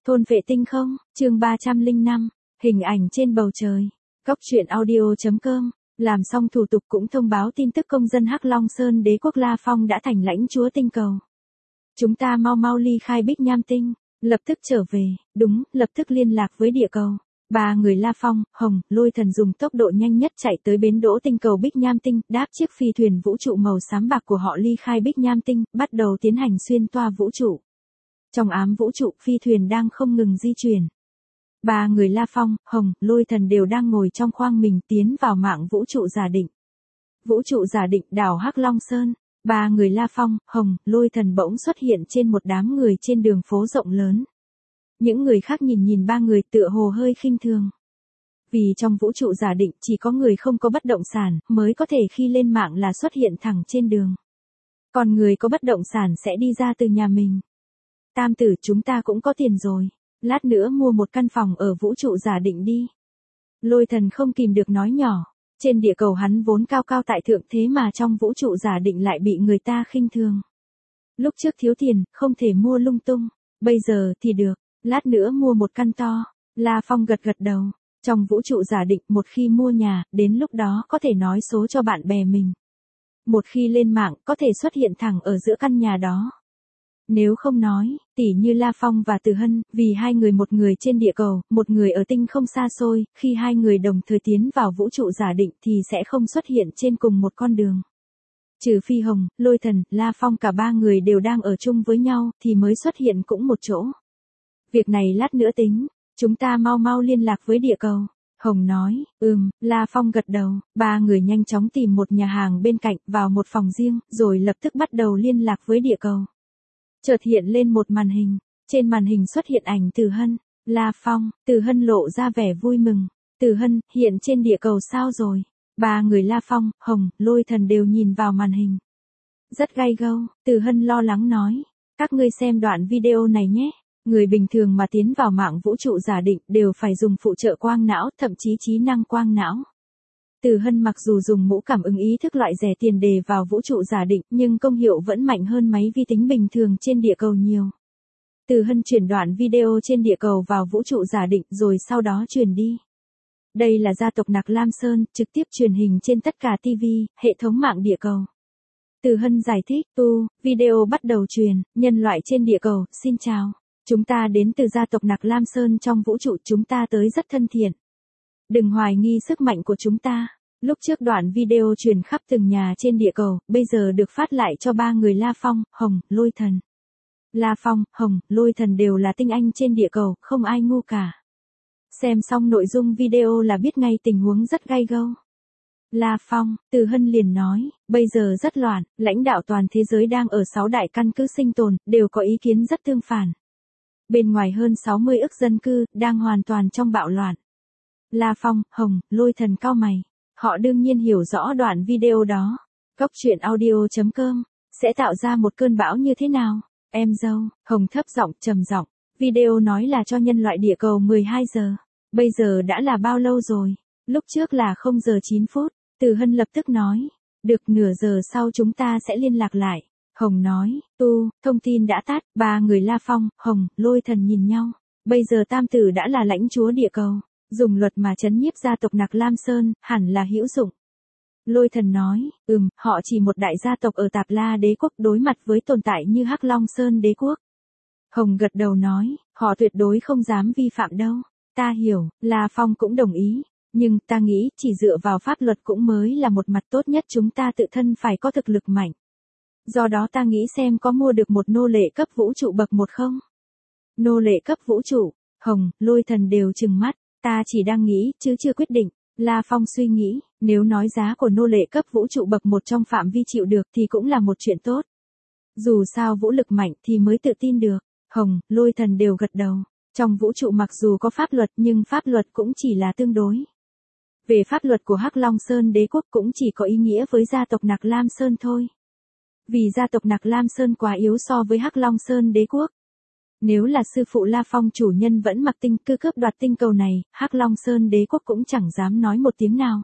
Thôn vệ tinh không, chương 305, hình ảnh trên bầu trời. Góc truyện audio.com, làm xong thủ tục cũng thông báo tin tức công dân Hắc Long Sơn Đế quốc La Phong đã thành lãnh chúa tinh cầu. Chúng ta mau mau ly khai Bích Nham Tinh, lập tức trở về, đúng, lập tức liên lạc với địa cầu. Ba người La Phong, Hồng, Lôi Thần dùng tốc độ nhanh nhất chạy tới bến đỗ tinh cầu Bích Nham Tinh, đáp chiếc phi thuyền vũ trụ màu xám bạc của họ ly khai Bích Nham Tinh, bắt đầu tiến hành xuyên toa vũ trụ. Trong ám vũ trụ, phi thuyền đang không ngừng di chuyển. Ba người La Phong, Hồng, Lôi Thần đều đang ngồi trong khoang mình tiến vào mạng vũ trụ giả định. Vũ trụ giả định đảo Hắc Long Sơn. Ba người La Phong, Hồng, Lôi Thần bỗng xuất hiện trên một đám người trên đường phố rộng lớn. Những người khác nhìn ba người tựa hồ hơi khinh thường. Vì trong vũ trụ giả định chỉ có người không có bất động sản mới có thể khi lên mạng là xuất hiện thẳng trên đường. Còn người có bất động sản sẽ đi ra từ nhà mình. Tam tử, chúng ta cũng có tiền rồi. Lát nữa mua một căn phòng ở vũ trụ giả định đi. Lôi Thần không kìm được nói nhỏ. Trên địa cầu hắn vốn cao cao tại thượng, thế mà trong vũ trụ giả định lại bị người ta khinh thường. Lúc trước thiếu tiền, không thể mua lung tung. Bây giờ thì được. Lát nữa mua một căn to. La Phong gật đầu. Trong vũ trụ giả định, một khi mua nhà, đến lúc đó có thể nói số cho bạn bè mình. Một khi lên mạng, có thể xuất hiện thẳng ở giữa căn nhà đó. Nếu không nói, tỉ như La Phong và Từ Hân, vì hai người, một người trên địa cầu, một người ở tinh không xa xôi, khi hai người đồng thời tiến vào vũ trụ giả định thì sẽ không xuất hiện trên cùng một con đường. Trừ phi Hồng, Lôi Thần, La Phong cả ba người đều đang ở chung với nhau, thì mới xuất hiện cũng một chỗ. Việc này lát nữa tính, chúng ta mau mau liên lạc với địa cầu. Hồng nói, La Phong gật đầu, ba người nhanh chóng tìm một nhà hàng bên cạnh, vào một phòng riêng, rồi lập tức bắt đầu liên lạc với địa cầu. Chợt hiện lên một màn hình, trên màn hình xuất hiện ảnh Từ Hân, La Phong, Từ Hân lộ ra vẻ vui mừng. Từ Hân, hiện trên địa cầu sao rồi? Ba người La Phong, Hồng, Lôi Thần đều nhìn vào màn hình. Rất gay gâu, Từ Hân lo lắng nói, các ngươi xem đoạn video này nhé. Người bình thường mà tiến vào mạng vũ trụ giả định đều phải dùng phụ trợ quang não, thậm chí trí năng quang não. Từ Hân mặc dù dùng mũ cảm ứng ý thức loại rẻ tiền đề vào vũ trụ giả định, nhưng công hiệu vẫn mạnh hơn máy vi tính bình thường trên địa cầu nhiều. Từ Hân chuyển đoạn video trên địa cầu vào vũ trụ giả định rồi sau đó truyền đi. Đây là gia tộc Nạc Lam Sơn, trực tiếp truyền hình trên tất cả TV, hệ thống mạng địa cầu. Từ Hân giải thích, video bắt đầu truyền, nhân loại trên địa cầu, xin chào. Chúng ta đến từ gia tộc Nạc Lam Sơn trong vũ trụ, chúng ta tới rất thân thiện. Đừng hoài nghi sức mạnh của chúng ta. Lúc trước đoạn video truyền khắp từng nhà trên địa cầu, bây giờ được phát lại cho ba người La Phong, Hồng, Lôi Thần. La Phong, Hồng, Lôi Thần đều là tinh anh trên địa cầu, không ai ngu cả. Xem xong nội dung video là biết ngay tình huống rất gay gâu. La Phong, Từ Hân liền nói, bây giờ rất loạn, lãnh đạo toàn thế giới đang ở 6 đại căn cứ sinh tồn, đều có ý kiến rất tương phản. Bên ngoài hơn 60 ức dân cư, đang hoàn toàn trong bạo loạn. La Phong, Hồng, Lôi Thần cau mày. Họ đương nhiên hiểu rõ đoạn video đó. Góc truyện audio.com, sẽ tạo ra một cơn bão như thế nào? Em dâu, Hồng thấp giọng, trầm giọng. Video nói là cho nhân loại địa cầu 12 giờ. Bây giờ đã là bao lâu rồi? Lúc trước là 0 giờ 9 phút. Từ Hân lập tức nói. Được, nửa giờ sau chúng ta sẽ liên lạc lại. Hồng nói, thông tin đã tắt. Ba người La Phong, Hồng, Lôi Thần nhìn nhau. Bây giờ tam tử đã là lãnh chúa địa cầu. Dùng luật mà trấn nhiếp gia tộc Nạc Lam Sơn, hẳn là hữu dụng. Lôi Thần nói, họ chỉ một đại gia tộc ở Tạp La Đế quốc đối mặt với tồn tại như Hắc Long Sơn Đế quốc. Hồng gật đầu nói, họ tuyệt đối không dám vi phạm đâu. Ta hiểu, La Phong cũng đồng ý. Nhưng ta nghĩ chỉ dựa vào pháp luật cũng mới là một mặt tốt nhất, chúng ta tự thân phải có thực lực mạnh. Do đó ta nghĩ xem có mua được một nô lệ cấp vũ trụ bậc 1 không? Nô lệ cấp vũ trụ, Hồng, Lôi Thần đều trừng mắt. Ta chỉ đang nghĩ, chứ chưa quyết định. La Phong suy nghĩ, nếu nói giá của nô lệ cấp vũ trụ bậc 1 trong phạm vi chịu được thì cũng là một chuyện tốt. Dù sao vũ lực mạnh thì mới tự tin được. Hồng, Lôi Thần đều gật đầu. Trong vũ trụ mặc dù có pháp luật nhưng pháp luật cũng chỉ là tương đối. Về pháp luật của Hắc Long Sơn Đế quốc cũng chỉ có ý nghĩa với gia tộc Nạc Lam Sơn thôi. Vì gia tộc Nạc Lam Sơn quá yếu so với Hắc Long Sơn Đế quốc. Nếu là sư phụ La Phong chủ nhân vẫn mặc tinh cư cướp đoạt tinh cầu này, Hắc Long Sơn Đế quốc cũng chẳng dám nói một tiếng nào.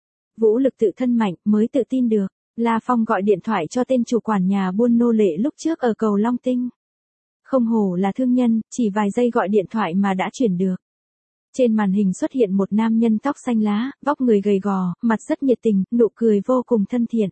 Vũ lực tự thân mạnh mới tự tin được. La Phong gọi điện thoại cho tên chủ quản nhà buôn nô lệ lúc trước ở cầu Long Tinh. Không hổ là thương nhân, chỉ vài giây gọi điện thoại mà đã chuyển được. Trên màn hình xuất hiện một nam nhân tóc xanh lá, vóc người gầy gò, mặt rất nhiệt tình, nụ cười vô cùng thân thiện.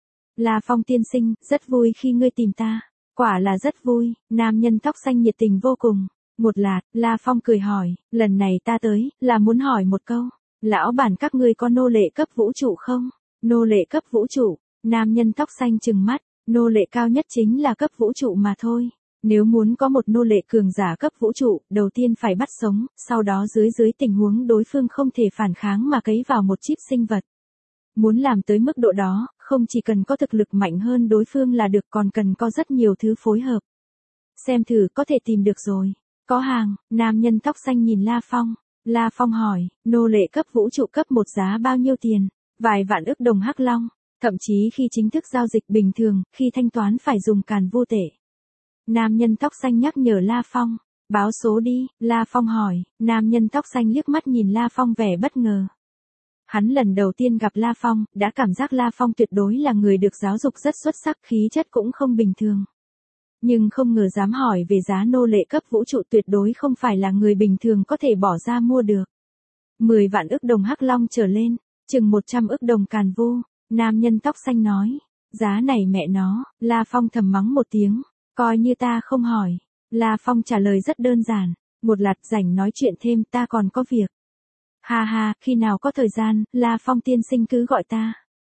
La Phong tiên sinh, rất vui khi ngươi tìm ta. Quả là rất vui, nam nhân tóc xanh nhiệt tình vô cùng. Một lát, La Phong cười hỏi, lần này ta tới, là muốn hỏi một câu. Lão bản các ngươi có nô lệ cấp vũ trụ không? Nô lệ cấp vũ trụ, nam nhân tóc xanh trừng mắt, nô lệ cao nhất chính là cấp vũ trụ mà thôi. Nếu muốn có một nô lệ cường giả cấp vũ trụ, đầu tiên phải bắt sống, sau đó dưới tình huống đối phương không thể phản kháng mà cấy vào một chip sinh vật. Muốn làm tới mức độ đó, không chỉ cần có thực lực mạnh hơn đối phương là được còn cần có rất nhiều thứ phối hợp. Xem thử có thể tìm được rồi. Có hàng, nam nhân tóc xanh nhìn La Phong. La Phong hỏi, nô lệ cấp vũ trụ cấp một giá bao nhiêu tiền? Vài vạn ức đồng hắc long. Thậm chí khi chính thức giao dịch bình thường, khi thanh toán phải dùng càn vô tệ. Nam nhân tóc xanh nhắc nhở La Phong. Báo số đi, La Phong hỏi. Nam nhân tóc xanh liếc mắt nhìn La Phong vẻ bất ngờ. Hắn lần đầu tiên gặp La Phong, đã cảm giác La Phong tuyệt đối là người được giáo dục rất xuất sắc, khí chất cũng không bình thường. Nhưng không ngờ dám hỏi về giá nô lệ cấp vũ trụ, tuyệt đối không phải là người bình thường có thể bỏ ra mua được. 10 vạn ức đồng hắc long trở lên, chừng 100 ức đồng càn vu. Nam nhân tóc xanh nói, giá này mẹ nó. La Phong thầm mắng một tiếng, coi như ta không hỏi. La Phong trả lời rất đơn giản, một lát rảnh nói chuyện thêm, ta còn có việc. Ha ha, khi nào có thời gian, La Phong tiên sinh cứ gọi ta.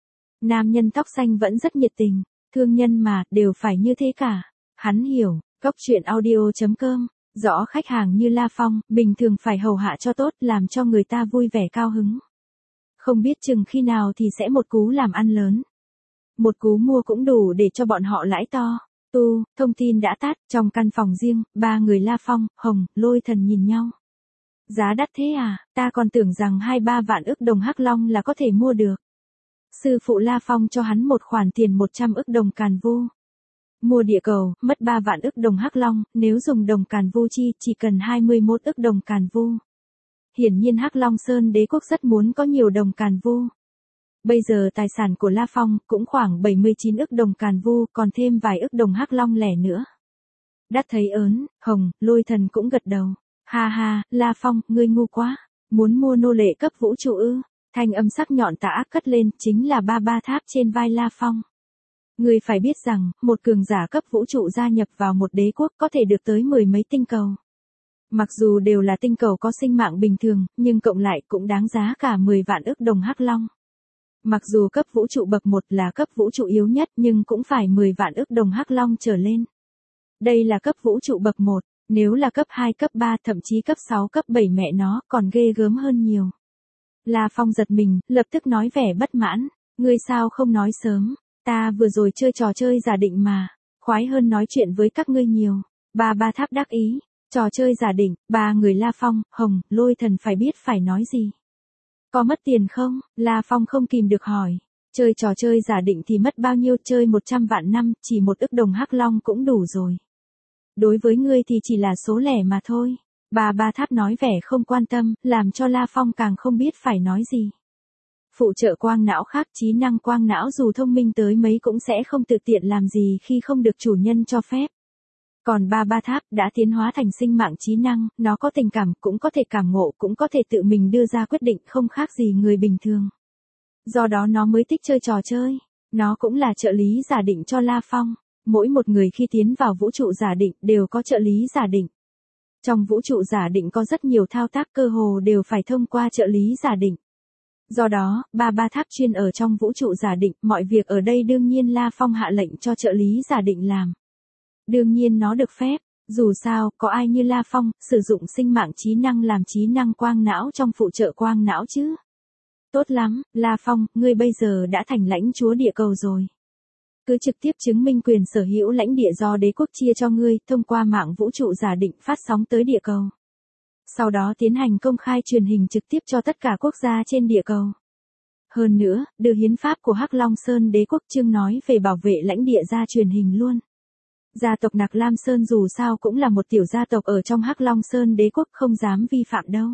Nam nhân tóc xanh vẫn rất nhiệt tình, thương nhân mà, đều phải như thế cả. Hắn hiểu, Cốc truyện audio.com, rõ khách hàng như La Phong, bình thường phải hầu hạ cho tốt, làm cho người ta vui vẻ cao hứng. Không biết chừng khi nào thì sẽ một cú làm ăn lớn. Một cú mua cũng đủ để cho bọn họ lãi to. Thông tin đã tắt, trong căn phòng riêng, ba người La Phong, Hồng, Lôi Thần nhìn nhau. Giá đắt thế à, ta còn tưởng rằng 2-3 vạn ức đồng hắc long là có thể mua được. Sư phụ La Phong cho hắn một khoản tiền 100 ức đồng càn vu. Mua địa cầu, mất 3 vạn ức đồng hắc long, nếu dùng đồng càn vu chi, chỉ cần 21 ức đồng càn vu. Hiển nhiên Hắc Long Sơn Đế quốc rất muốn có nhiều đồng càn vu. Bây giờ tài sản của La Phong cũng khoảng 79 ức đồng càn vu, còn thêm vài ức đồng hắc long lẻ nữa. Đắt thấy ớn, Hồng, Lôi Thần cũng gật đầu. Ha ha, La Phong, ngươi ngu quá. Muốn mua nô lệ cấp vũ trụ ư? Thanh âm sắc nhọn tà ác cất lên, chính là ba tháp trên vai La Phong. Ngươi phải biết rằng, một cường giả cấp vũ trụ gia nhập vào một đế quốc có thể được tới 10 mấy tinh cầu. Mặc dù đều là tinh cầu có sinh mạng bình thường, nhưng cộng lại cũng đáng giá cả 10 vạn ức đồng hắc long. Mặc dù cấp vũ trụ bậc 1 là cấp vũ trụ yếu nhất, nhưng cũng phải 10 vạn ức đồng hắc long trở lên. Đây là cấp vũ trụ bậc 1, nếu là cấp 2, cấp 3, thậm chí cấp 6, cấp 7 mẹ nó còn ghê gớm hơn nhiều. La Phong giật mình, lập tức nói vẻ bất mãn, ngươi sao không nói sớm, ta vừa rồi chơi trò chơi giả định mà, khoái hơn nói chuyện với các ngươi nhiều. Ba tháp đắc ý, trò chơi giả định, ba người La Phong, Hồng, Lôi Thần phải biết phải nói gì. Có mất tiền không? La Phong không kìm được hỏi. Chơi trò chơi giả định thì mất bao nhiêu, chơi 100 vạn năm, chỉ 1 ức đồng hắc long cũng đủ rồi. Đối với ngươi thì chỉ là số lẻ mà thôi. Ba tháp nói vẻ không quan tâm, làm cho La Phong càng không biết phải nói gì. Phụ trợ quang não khác, trí năng quang não dù thông minh tới mấy cũng sẽ không tự tiện làm gì khi không được chủ nhân cho phép. Còn ba tháp đã tiến hóa thành sinh mạng trí năng, nó có tình cảm, cũng có thể cảm ngộ, cũng có thể tự mình đưa ra quyết định, không khác gì người bình thường. Do đó nó mới thích chơi trò chơi. Nó cũng là trợ lý giả định cho La Phong. Mỗi một người khi tiến vào vũ trụ giả định đều có trợ lý giả định. Trong vũ trụ giả định có rất nhiều thao tác cơ hồ đều phải thông qua trợ lý giả định. Do đó, ba tháp chuyên ở trong vũ trụ giả định, mọi việc ở đây đương nhiên La Phong hạ lệnh cho trợ lý giả định làm. Đương nhiên nó được phép, dù sao, có ai như La Phong, sử dụng sinh mạng trí năng làm trí năng quang não trong phụ trợ quang não chứ? Tốt lắm, La Phong, ngươi bây giờ đã thành lãnh chúa địa cầu rồi. Cứ trực tiếp chứng minh quyền sở hữu lãnh địa do đế quốc chia cho ngươi, thông qua mạng vũ trụ giả định phát sóng tới địa cầu. Sau đó tiến hành công khai truyền hình trực tiếp cho tất cả quốc gia trên địa cầu. Hơn nữa, đưa hiến pháp của Hắc Long Sơn Đế quốc chương nói về bảo vệ lãnh địa ra truyền hình luôn. Gia tộc Nạc Lam Sơn dù sao cũng là một tiểu gia tộc ở trong Hắc Long Sơn Đế quốc, không dám vi phạm đâu.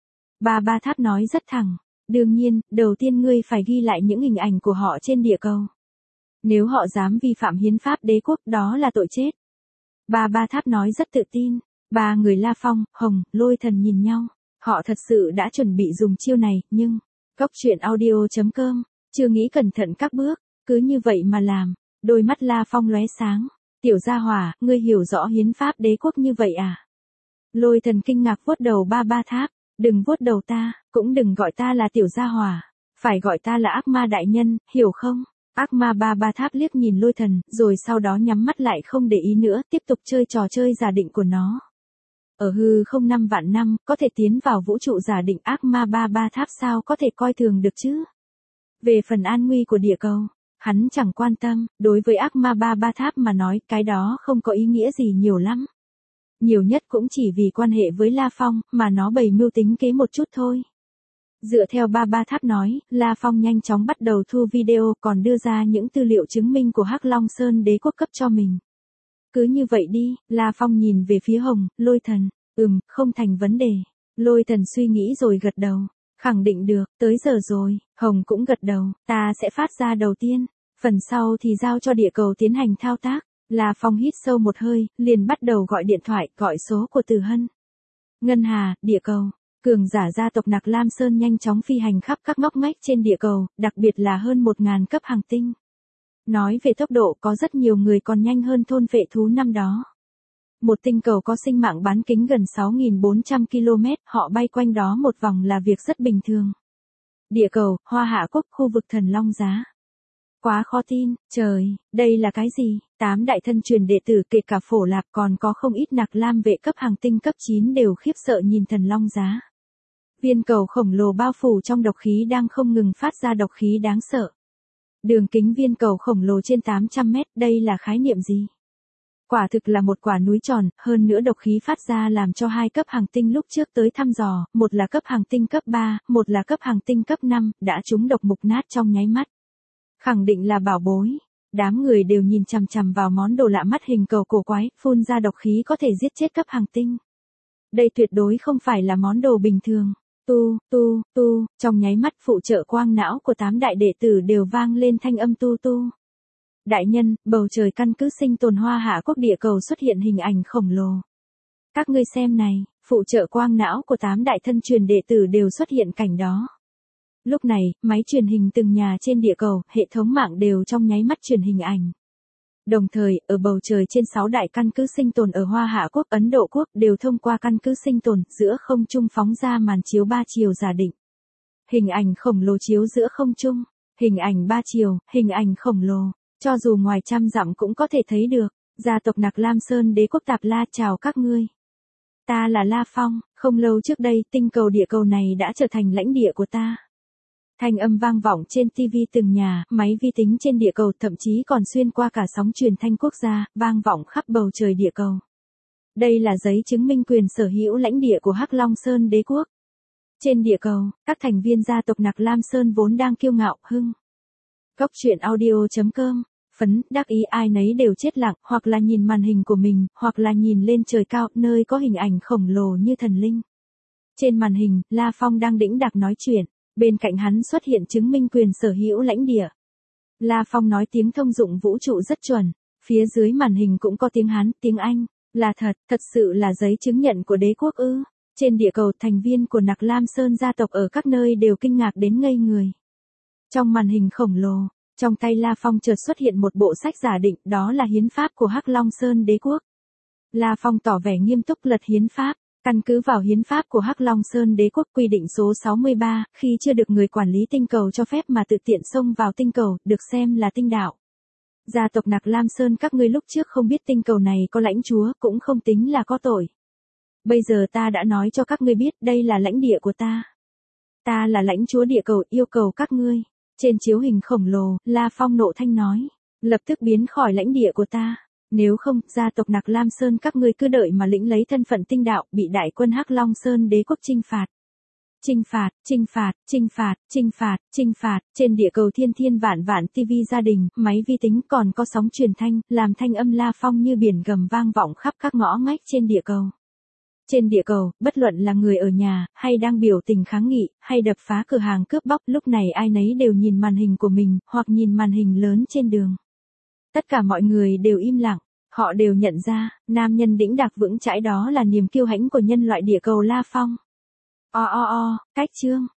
Ba tháp nói rất thẳng. Đương nhiên, đầu tiên ngươi phải ghi lại những hình ảnh của họ trên địa cầu. Nếu họ dám vi phạm hiến pháp đế quốc, đó là tội chết. Ba tháp nói rất tự tin. Ba người La Phong, Hồng, Lôi Thần nhìn nhau. Họ thật sự đã chuẩn bị dùng chiêu này, nhưng... Góc truyện audio.com, chưa nghĩ cẩn thận các bước, cứ như vậy mà làm. Đôi mắt La Phong lóe sáng. Tiểu gia hỏa, ngươi hiểu rõ hiến pháp đế quốc như vậy à? Lôi Thần kinh ngạc vuốt đầu ba tháp. Đừng vuốt đầu ta, cũng đừng gọi ta là tiểu gia hỏa. Phải gọi ta là ác ma đại nhân, hiểu không? Ác ma ba tháp liếc nhìn Lôi Thần, rồi sau đó nhắm mắt lại không để ý nữa, tiếp tục chơi trò chơi giả định của nó. Ở hư không 5 vạn năm, có thể tiến vào vũ trụ giả định, ác ma ba tháp sao có thể coi thường được chứ? Về phần an nguy của địa cầu, hắn chẳng quan tâm, đối với ác ma ba tháp mà nói, cái đó không có ý nghĩa gì nhiều lắm. Nhiều nhất cũng chỉ vì quan hệ với La Phong, mà nó bày mưu tính kế một chút thôi. Dựa theo ba tháp nói, La Phong nhanh chóng bắt đầu thu video, còn đưa ra những tư liệu chứng minh của Hắc Long Sơn đế quốc cấp cho mình. Cứ như vậy đi, La Phong nhìn về phía Hồng, Lôi Thần. Không thành vấn đề. Lôi Thần suy nghĩ rồi gật đầu. Khẳng định được, tới giờ rồi. Hồng cũng gật đầu, ta sẽ phát ra đầu tiên. Phần sau thì giao cho địa cầu tiến hành thao tác. La Phong hít sâu một hơi, liền bắt đầu gọi điện thoại, gọi số của Từ Hân. Ngân Hà, địa cầu. Cường giả gia tộc Nặc Lam Sơn nhanh chóng phi hành khắp các ngóc ngách trên địa cầu, đặc biệt là hơn 1000 cấp hành tinh. Nói về tốc độ, có rất nhiều người còn nhanh hơn thôn vệ thú năm đó. Một tinh cầu có sinh mạng bán kính gần 6.400 km, họ bay quanh đó một vòng là việc rất bình thường. Địa cầu, Hoa Hạ Quốc, khu vực Thần Long Giá. Quá khó tin, trời, đây là cái gì? 8 đại thân truyền đệ tử kể cả Phổ Lạp còn có không ít Nặc Lam vệ cấp hành tinh cấp 9 đều khiếp sợ nhìn Thần Long Giá. Viên cầu khổng lồ bao phủ trong độc khí đang không ngừng phát ra độc khí đáng sợ. Đường kính viên cầu khổng lồ trên 800 mét, đây là khái niệm gì? Quả thực là một quả núi tròn, hơn nữa độc khí phát ra làm cho 2 cấp hành tinh lúc trước tới thăm dò, một là cấp hành tinh cấp 3, một là cấp hành tinh cấp 5, đã trúng độc mục nát trong nháy mắt. Khẳng định là bảo bối. Đám người đều nhìn chằm chằm vào món đồ lạ mắt hình cầu cổ quái, phun ra độc khí có thể giết chết cấp hành tinh. Đây tuyệt đối không phải là món đồ bình thường. Trong nháy mắt phụ trợ quang não của 8 đại đệ tử đều vang lên thanh âm tu. Đại nhân, bầu trời căn cứ sinh tồn Hoa Hạ Quốc địa cầu xuất hiện hình ảnh khổng lồ. Các ngươi xem này, phụ trợ quang não của 8 đại thân truyền đệ tử đều xuất hiện cảnh đó. Lúc này, máy truyền hình từng nhà trên địa cầu, hệ thống mạng đều trong nháy mắt truyền hình ảnh. Đồng thời, ở bầu trời trên 6 đại căn cứ sinh tồn ở Hoa Hạ Quốc, Ấn Độ Quốc đều thông qua căn cứ sinh tồn, giữa không trung phóng ra màn chiếu 3 chiều giả định. Hình ảnh khổng lồ chiếu giữa không trung, hình ảnh 3 chiều, hình ảnh khổng lồ, cho dù ngoài trăm dặm cũng có thể thấy được. Gia tộc Nặc Lam Sơn đế quốc Tạp La chào các ngươi. Ta là La Phong, không lâu trước đây tinh cầu địa cầu này đã trở thành lãnh địa của ta. Thanh âm vang vọng trên TV từng nhà, máy vi tính trên địa cầu, thậm chí còn xuyên qua cả sóng truyền thanh quốc gia, vang vọng khắp bầu trời địa cầu. Đây là giấy chứng minh quyền sở hữu lãnh địa của Hắc Long Sơn đế quốc. Trên địa cầu, các thành viên gia tộc Nặc Lam Sơn vốn đang kiêu ngạo, hưng. Góc truyện audio.com, phấn, đắc ý ai nấy đều chết lặng, hoặc là nhìn màn hình của mình, hoặc là nhìn lên trời cao, nơi có hình ảnh khổng lồ như thần linh. Trên màn hình, La Phong đang đĩnh đạc nói chuyện. Bên cạnh hắn xuất hiện chứng minh quyền sở hữu lãnh địa. La Phong nói tiếng thông dụng vũ trụ rất chuẩn. Phía dưới màn hình cũng có tiếng Hán, tiếng Anh. Là thật sự là giấy chứng nhận của đế quốc ư. Trên địa cầu, thành viên của Nặc Lam Sơn gia tộc ở các nơi đều kinh ngạc đến ngây người. Trong màn hình khổng lồ, trong tay La Phong chợt xuất hiện một bộ sách giả định, đó là hiến pháp của Hắc Long Sơn đế quốc. La Phong tỏ vẻ nghiêm túc lật hiến pháp. Căn cứ vào hiến pháp của Hắc Long Sơn đế quốc quy định số 63, khi chưa được người quản lý tinh cầu cho phép mà tự tiện xông vào tinh cầu, được xem là tinh đạo. Gia tộc Nặc Lam Sơn các ngươi lúc trước không biết tinh cầu này có lãnh chúa, cũng không tính là có tội. Bây giờ ta đã nói cho các ngươi biết, đây là lãnh địa của ta. Ta là lãnh chúa địa cầu, yêu cầu các ngươi. Trên chiếu hình khổng lồ, La Phong nộ thanh nói. Lập tức biến khỏi lãnh địa của ta. Nếu không, gia tộc Nặc Lam Sơn các ngươi cứ đợi mà lĩnh lấy thân phận tinh đạo, bị đại quân Hắc Long Sơn đế quốc chinh phạt. Trên địa cầu thiên vạn TV gia đình, máy vi tính còn có sóng truyền thanh, làm thanh âm La Phong như biển gầm vang vọng khắp các ngõ ngách trên địa cầu. Trên địa cầu, bất luận là người ở nhà, hay đang biểu tình kháng nghị, hay đập phá cửa hàng cướp bóc, lúc này ai nấy đều nhìn màn hình của mình, hoặc nhìn màn hình lớn trên đường. Tất cả mọi người đều im lặng. Họ đều nhận ra, nam nhân đĩnh đạc vững chãi đó là niềm kiêu hãnh của nhân loại địa cầu La Phong. Cách chương